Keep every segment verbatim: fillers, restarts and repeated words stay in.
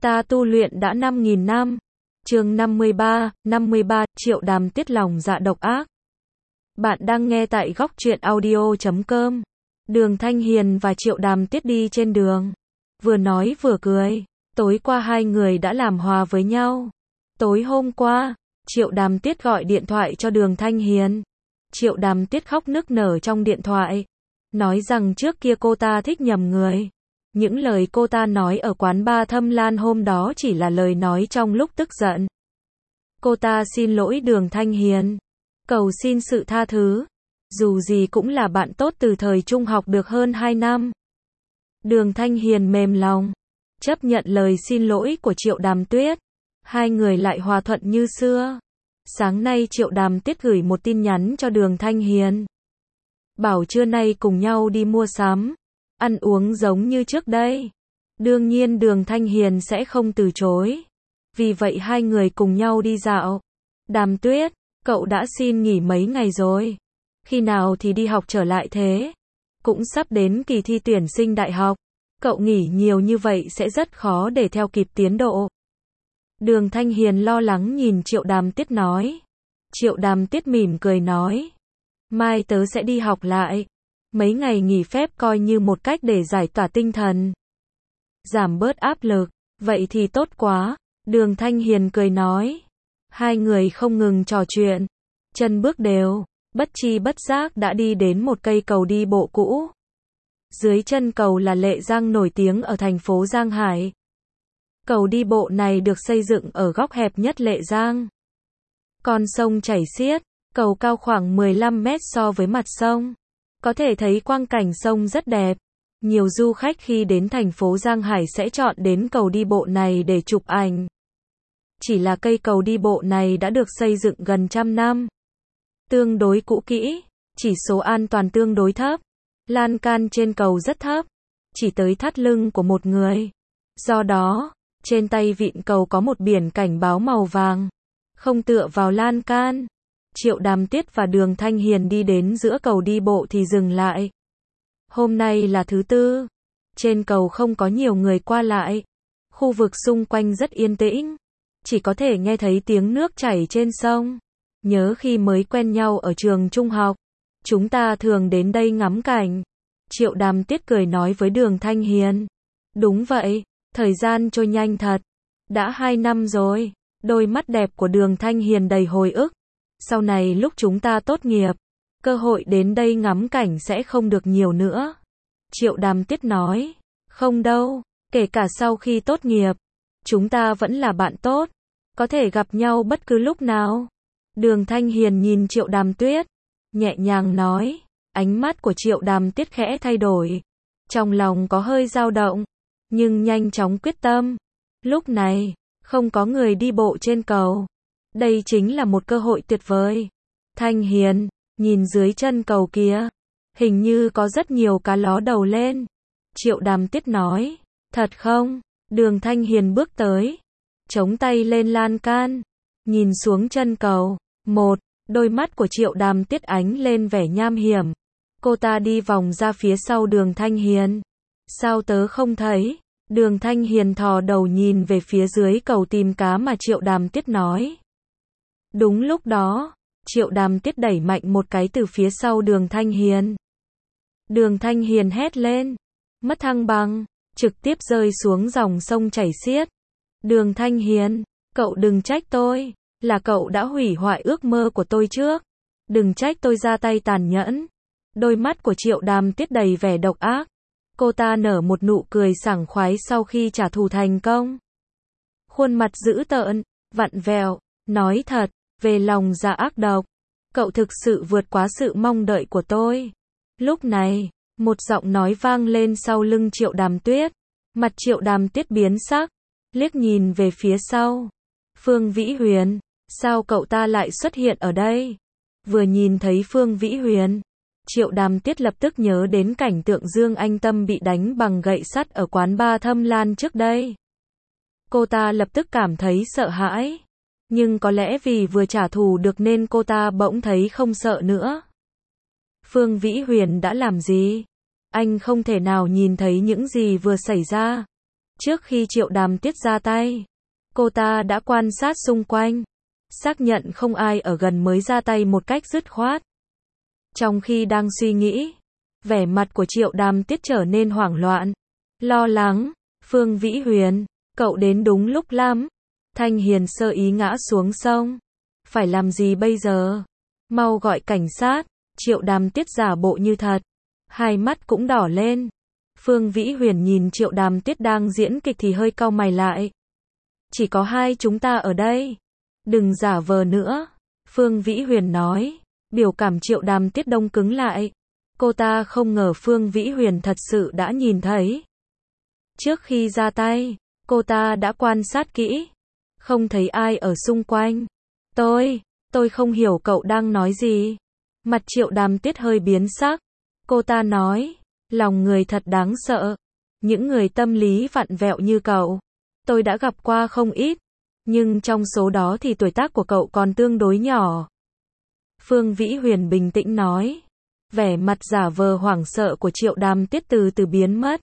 Ta tu luyện đã năm nghìn năm. Chương năm mươi ba, năm mươi ba, Triệu Đàm tiết lòng dạ độc ác. Bạn đang nghe tại góc truyện audio chấm com. Đường Thanh Hiền và Triệu Đàm tiết đi trên đường. Vừa nói vừa cười. Tối qua hai người đã làm hòa với nhau. Tối hôm qua, Triệu Đàm tiết gọi điện thoại cho Đường Thanh Hiền. Triệu Đàm tiết khóc nức nở trong điện thoại. Nói rằng trước kia cô ta thích nhầm người. Những lời cô ta nói ở quán bar Thâm Lan hôm đó chỉ là lời nói trong lúc tức giận. Cô ta xin lỗi Đường Thanh Hiền. Cầu xin sự tha thứ. Dù gì cũng là bạn tốt từ thời trung học được hơn hai năm. Đường Thanh Hiền mềm lòng. Chấp nhận lời xin lỗi của Triệu Đàm Tuyết. Hai người lại hòa thuận như xưa. Sáng nay Triệu Đàm Tuyết gửi một tin nhắn cho Đường Thanh Hiền. Bảo trưa nay cùng nhau đi mua sắm. Ăn uống giống như trước đây. Đương nhiên Đường Thanh Hiền sẽ không từ chối. Vì vậy hai người cùng nhau đi dạo. Đàm Tuyết, cậu đã xin nghỉ mấy ngày rồi. Khi nào thì đi học trở lại thế? Cũng sắp đến kỳ thi tuyển sinh đại học. Cậu nghỉ nhiều như vậy sẽ rất khó để theo kịp tiến độ. Đường Thanh Hiền lo lắng nhìn Triệu Đàm Tiết nói. Triệu Đàm Tiết mỉm cười nói. Mai tớ sẽ đi học lại. Mấy ngày nghỉ phép coi như một cách để giải tỏa tinh thần. Giảm bớt áp lực. Vậy thì tốt quá. Đường Thanh Hiền cười nói. Hai người không ngừng trò chuyện. Chân bước đều. Bất chi bất giác đã đi đến một cây cầu đi bộ cũ. Dưới chân cầu là Lệ Giang nổi tiếng ở thành phố Giang Hải. Cầu đi bộ này được xây dựng ở góc hẹp nhất Lệ Giang. Con sông chảy xiết. Cầu cao khoảng mười lăm mét so với mặt sông. Có thể thấy quang cảnh sông rất đẹp. Nhiều du khách khi đến thành phố Giang Hải sẽ chọn đến cầu đi bộ này để chụp ảnh. Chỉ là cây cầu đi bộ này đã được xây dựng gần trăm năm. Tương đối cũ kỹ, chỉ số an toàn tương đối thấp. Lan can trên cầu rất thấp, chỉ tới thắt lưng của một người. Do đó, trên tay vịn cầu có một biển cảnh báo màu vàng. Không tựa vào lan can. Triệu Đàm Tiết và Đường Thanh Hiền đi đến giữa cầu đi bộ thì dừng lại. Hôm nay là thứ tư. Trên cầu không có nhiều người qua lại. Khu vực xung quanh rất yên tĩnh. Chỉ có thể nghe thấy tiếng nước chảy trên sông. Nhớ khi mới quen nhau ở trường trung học. Chúng ta thường đến đây ngắm cảnh. Triệu Đàm Tiết cười nói với Đường Thanh Hiền. Đúng vậy, thời gian trôi nhanh thật. Đã hai năm rồi. Đôi mắt đẹp của Đường Thanh Hiền đầy hồi ức. Sau này lúc chúng ta tốt nghiệp, cơ hội đến đây ngắm cảnh sẽ không được nhiều nữa. Triệu Đàm Tiết nói. Không đâu, kể cả sau khi tốt nghiệp, chúng ta vẫn là bạn tốt. Có thể gặp nhau bất cứ lúc nào. Đường Thanh Hiền nhìn Triệu Đàm Tuyết. Nhẹ nhàng nói. Ánh mắt của Triệu Đàm Tiết khẽ thay đổi. Trong lòng có hơi dao động. Nhưng nhanh chóng quyết tâm. Lúc này, không có người đi bộ trên cầu. Đây chính là một cơ hội tuyệt vời. Thanh Hiền, nhìn dưới chân cầu kia. Hình như có rất nhiều cá ló đầu lên. Triệu Đàm Tiết nói. Thật không? Đường Thanh Hiền bước tới. Chống tay lên lan can. Nhìn xuống chân cầu. Một, đôi mắt của Triệu Đàm Tiết ánh lên vẻ nham hiểm. Cô ta đi vòng ra phía sau Đường Thanh Hiền. Sao tớ không thấy? Đường Thanh Hiền thò đầu nhìn về phía dưới cầu tìm cá mà Triệu Đàm Tiết nói. Đúng lúc đó, Triệu Đàm Tiết đẩy mạnh một cái từ phía sau Đường Thanh Hiền. Đường Thanh Hiền hét lên. Mất thăng bằng, trực tiếp rơi xuống dòng sông chảy xiết. Đường Thanh Hiền, cậu đừng trách tôi, là cậu đã hủy hoại ước mơ của tôi trước. Đừng trách tôi ra tay tàn nhẫn. Đôi mắt của Triệu Đàm Tiết đầy vẻ độc ác. Cô ta nở một nụ cười sảng khoái sau khi trả thù thành công. Khuôn mặt dữ tợn, vặn vẹo, nói thật, về lòng dạ ác độc. Cậu thực sự vượt quá sự mong đợi của tôi. Lúc này, một giọng nói vang lên sau lưng Triệu Đàm Tuyết. Mặt Triệu Đàm Tiết biến sắc, liếc nhìn về phía sau. Phương Vĩ Huyền, sao cậu ta lại xuất hiện ở đây? Vừa nhìn thấy Phương Vĩ Huyền, Triệu Đàm Tiết lập tức nhớ đến cảnh tượng Dương Anh Tâm bị đánh bằng gậy sắt ở quán bar Thâm Lan trước đây. Cô ta lập tức cảm thấy sợ hãi. Nhưng có lẽ vì vừa trả thù được nên cô ta bỗng thấy không sợ nữa. Phương Vĩ Huyền đã làm gì? Anh không thể nào nhìn thấy những gì vừa xảy ra. Trước khi Triệu Đàm Tiết ra tay, cô ta đã quan sát xung quanh, xác nhận không ai ở gần mới ra tay một cách dứt khoát. Trong khi đang suy nghĩ, vẻ mặt của Triệu Đàm Tiết trở nên hoảng loạn, lo lắng. Phương Vĩ Huyền, cậu đến đúng lúc lắm. Thanh Hiền sơ ý ngã xuống sông. Phải làm gì bây giờ? Mau gọi cảnh sát. Triệu Đàm Tiết giả bộ như thật, hai mắt cũng đỏ lên. Phương Vĩ Huyền nhìn Triệu Đàm Tiết đang diễn kịch thì hơi cau mày lại. Chỉ có hai chúng ta ở đây, đừng giả vờ nữa. Phương Vĩ Huyền nói. Biểu cảm Triệu Đàm Tiết đông cứng lại. Cô ta không ngờ Phương Vĩ Huyền thật sự đã nhìn thấy. Trước khi ra tay, cô ta đã quan sát kỹ, không thấy ai ở xung quanh. Tôi, tôi không hiểu cậu đang nói gì. Mặt Triệu Đàm Tiết hơi biến sắc. Cô ta nói, lòng người thật đáng sợ. Những người tâm lý vặn vẹo như cậu, tôi đã gặp qua không ít. Nhưng trong số đó thì tuổi tác của cậu còn tương đối nhỏ. Phương Vĩ Huyền bình tĩnh nói. Vẻ mặt giả vờ hoảng sợ của Triệu Đàm Tiết từ từ biến mất.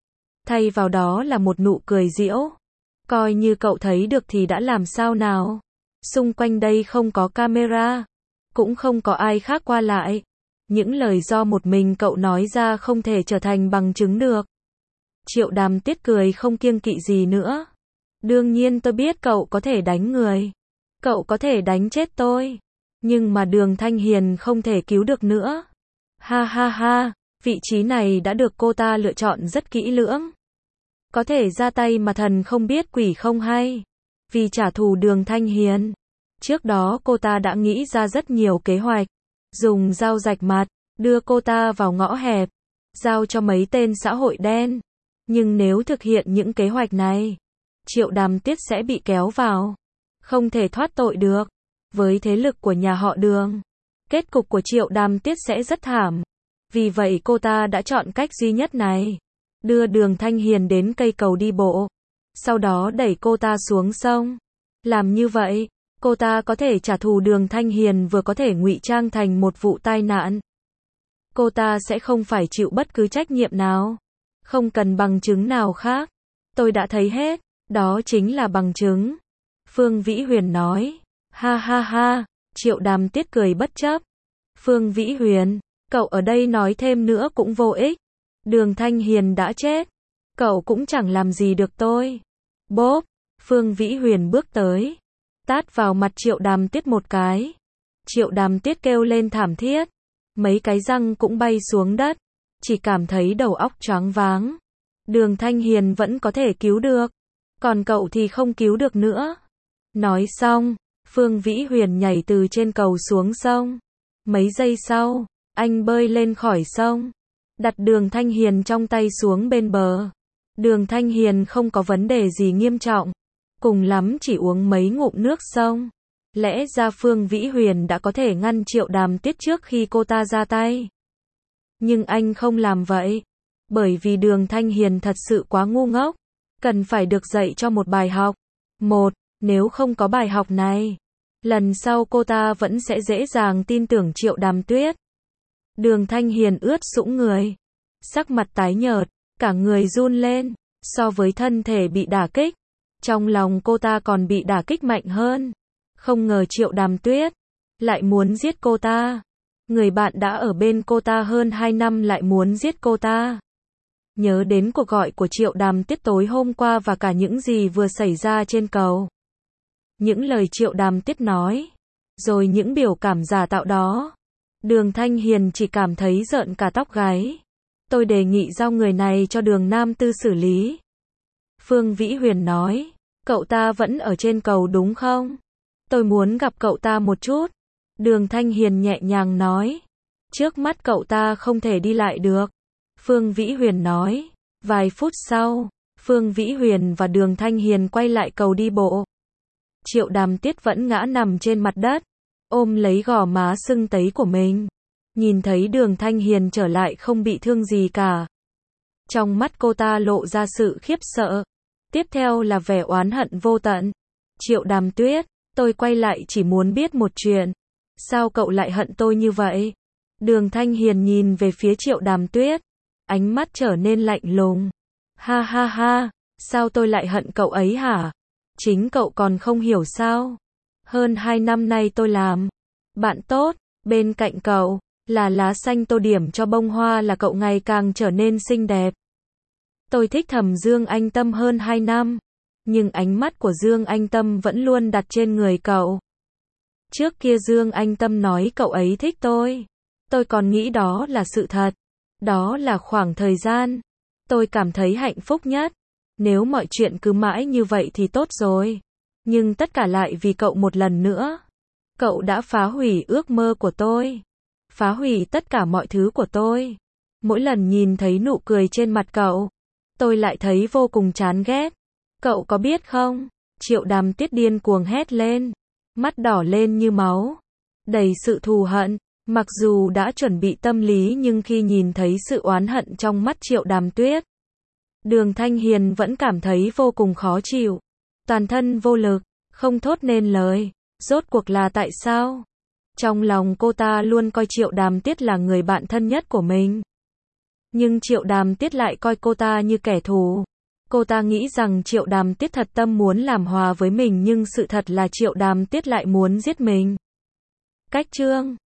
Thay vào đó là một nụ cười giễu. Coi như cậu thấy được thì đã làm sao nào. Xung quanh đây không có camera, cũng không có ai khác qua lại. Những lời do một mình cậu nói ra không thể trở thành bằng chứng được. Triệu Đàm Tiết cười không kiêng kỵ gì nữa. Đương nhiên tôi biết cậu có thể đánh người. Cậu có thể đánh chết tôi. Nhưng mà Đường Thanh Hiền không thể cứu được nữa. Ha ha ha, vị trí này đã được cô ta lựa chọn rất kỹ lưỡng. Có thể ra tay mà thần không biết quỷ không hay. Vì trả thù Đường Thanh Hiền, trước đó cô ta đã nghĩ ra rất nhiều kế hoạch. Dùng dao rạch mặt, đưa cô ta vào ngõ hẹp, giao cho mấy tên xã hội đen. Nhưng nếu thực hiện những kế hoạch này, Triệu Đàm Tiết sẽ bị kéo vào, không thể thoát tội được. Với thế lực của nhà họ Đường, kết cục của Triệu Đàm Tiết sẽ rất thảm. Vì vậy cô ta đã chọn cách duy nhất này. Đưa Đường Thanh Hiền đến cây cầu đi bộ, sau đó đẩy cô ta xuống sông. Làm như vậy, cô ta có thể trả thù Đường Thanh Hiền, vừa có thể ngụy trang thành một vụ tai nạn. Cô ta sẽ không phải chịu bất cứ trách nhiệm nào. Không cần bằng chứng nào khác. Tôi đã thấy hết, đó chính là bằng chứng. Phương Vĩ Huyền nói. Ha ha ha, Triệu Đàm Tiết cười bất chấp. Phương Vĩ Huyền, cậu ở đây nói thêm nữa cũng vô ích. Đường Thanh Hiền đã chết, cậu cũng chẳng làm gì được tôi. Bốp, Phương Vĩ Huyền bước tới, tát vào mặt Triệu Đàm Tiết một cái. Triệu Đàm Tiết kêu lên thảm thiết, mấy cái răng cũng bay xuống đất, chỉ cảm thấy đầu óc choáng váng. Đường Thanh Hiền vẫn có thể cứu được, còn cậu thì không cứu được nữa. Nói xong, Phương Vĩ Huyền nhảy từ trên cầu xuống sông. Mấy giây sau, anh bơi lên khỏi sông, đặt Đường Thanh Hiền trong tay xuống bên bờ. Đường Thanh Hiền không có vấn đề gì nghiêm trọng, cùng lắm chỉ uống mấy ngụm nước sông. Lẽ ra Phương Vĩ Huyền đã có thể ngăn Triệu Đàm Tiết trước khi cô ta ra tay. Nhưng anh không làm vậy, bởi vì Đường Thanh Hiền thật sự quá ngu ngốc, cần phải được dạy cho một bài học. Một, nếu không có bài học này, lần sau cô ta vẫn sẽ dễ dàng tin tưởng Triệu Đàm Tuyết. Đường Thanh Hiền ướt sũng người, sắc mặt tái nhợt, cả người run lên. So với thân thể bị đả kích, trong lòng cô ta còn bị đả kích mạnh hơn. Không ngờ Triệu Đàm Tuyết lại muốn giết cô ta. Người bạn đã ở bên cô ta hơn hai năm lại muốn giết cô ta. Nhớ đến cuộc gọi của Triệu Đàm Tiết tối hôm qua và cả những gì vừa xảy ra trên cầu. Những lời Triệu Đàm Tiết nói, rồi những biểu cảm giả tạo đó. Đường Thanh Hiền chỉ cảm thấy rợn cả tóc gáy. Tôi đề nghị giao người này cho Đường Nam Tư xử lý. Phương Vĩ Huyền nói, cậu ta vẫn ở trên cầu đúng không? Tôi muốn gặp cậu ta một chút. Đường Thanh Hiền nhẹ nhàng nói, trước mắt cậu ta không thể đi lại được. Phương Vĩ Huyền nói, vài phút sau, Phương Vĩ Huyền và Đường Thanh Hiền quay lại cầu đi bộ. Triệu Đàm Tiết vẫn ngã nằm trên mặt đất, ôm lấy gò má sưng tấy của mình. Nhìn thấy Đường Thanh Hiền trở lại không bị thương gì cả. Trong mắt cô ta lộ ra sự khiếp sợ. Tiếp theo là vẻ oán hận vô tận. Triệu Đàm Tuyết, tôi quay lại chỉ muốn biết một chuyện. Sao cậu lại hận tôi như vậy? Đường Thanh Hiền nhìn về phía Triệu Đàm Tuyết, ánh mắt trở nên lạnh lùng. Ha ha ha, Sao tôi lại hận cậu ấy hả? Chính cậu còn không hiểu sao? Hơn hai năm nay tôi làm bạn tốt, bên cạnh cậu, là lá xanh tô điểm cho bông hoa là cậu ngày càng trở nên xinh đẹp. Tôi thích thầm Dương Anh Tâm hơn hai năm, nhưng ánh mắt của Dương Anh Tâm vẫn luôn đặt trên người cậu. Trước kia Dương Anh Tâm nói cậu ấy thích tôi. Tôi còn nghĩ đó là sự thật. Đó là khoảng thời gian tôi cảm thấy hạnh phúc nhất. Nếu mọi chuyện cứ mãi như vậy thì tốt rồi. Nhưng tất cả lại vì cậu một lần nữa. Cậu đã phá hủy ước mơ của tôi. Phá hủy tất cả mọi thứ của tôi. Mỗi lần nhìn thấy nụ cười trên mặt cậu, tôi lại thấy vô cùng chán ghét. Cậu có biết không? Triệu Đàm Tiết điên cuồng hét lên. Mắt đỏ lên như máu. Đầy sự thù hận. Mặc dù đã chuẩn bị tâm lý nhưng khi nhìn thấy sự oán hận trong mắt Triệu Đàm Tuyết, Đường Thanh Hiền vẫn cảm thấy vô cùng khó chịu. Toàn thân vô lực, không thốt nên lời. Rốt cuộc là tại sao? Trong lòng cô ta luôn coi Triệu Đàm Tiết là người bạn thân nhất của mình. Nhưng Triệu Đàm Tiết lại coi cô ta như kẻ thù. Cô ta nghĩ rằng Triệu Đàm Tiết thật tâm muốn làm hòa với mình nhưng sự thật là Triệu Đàm Tiết lại muốn giết mình. Cách chương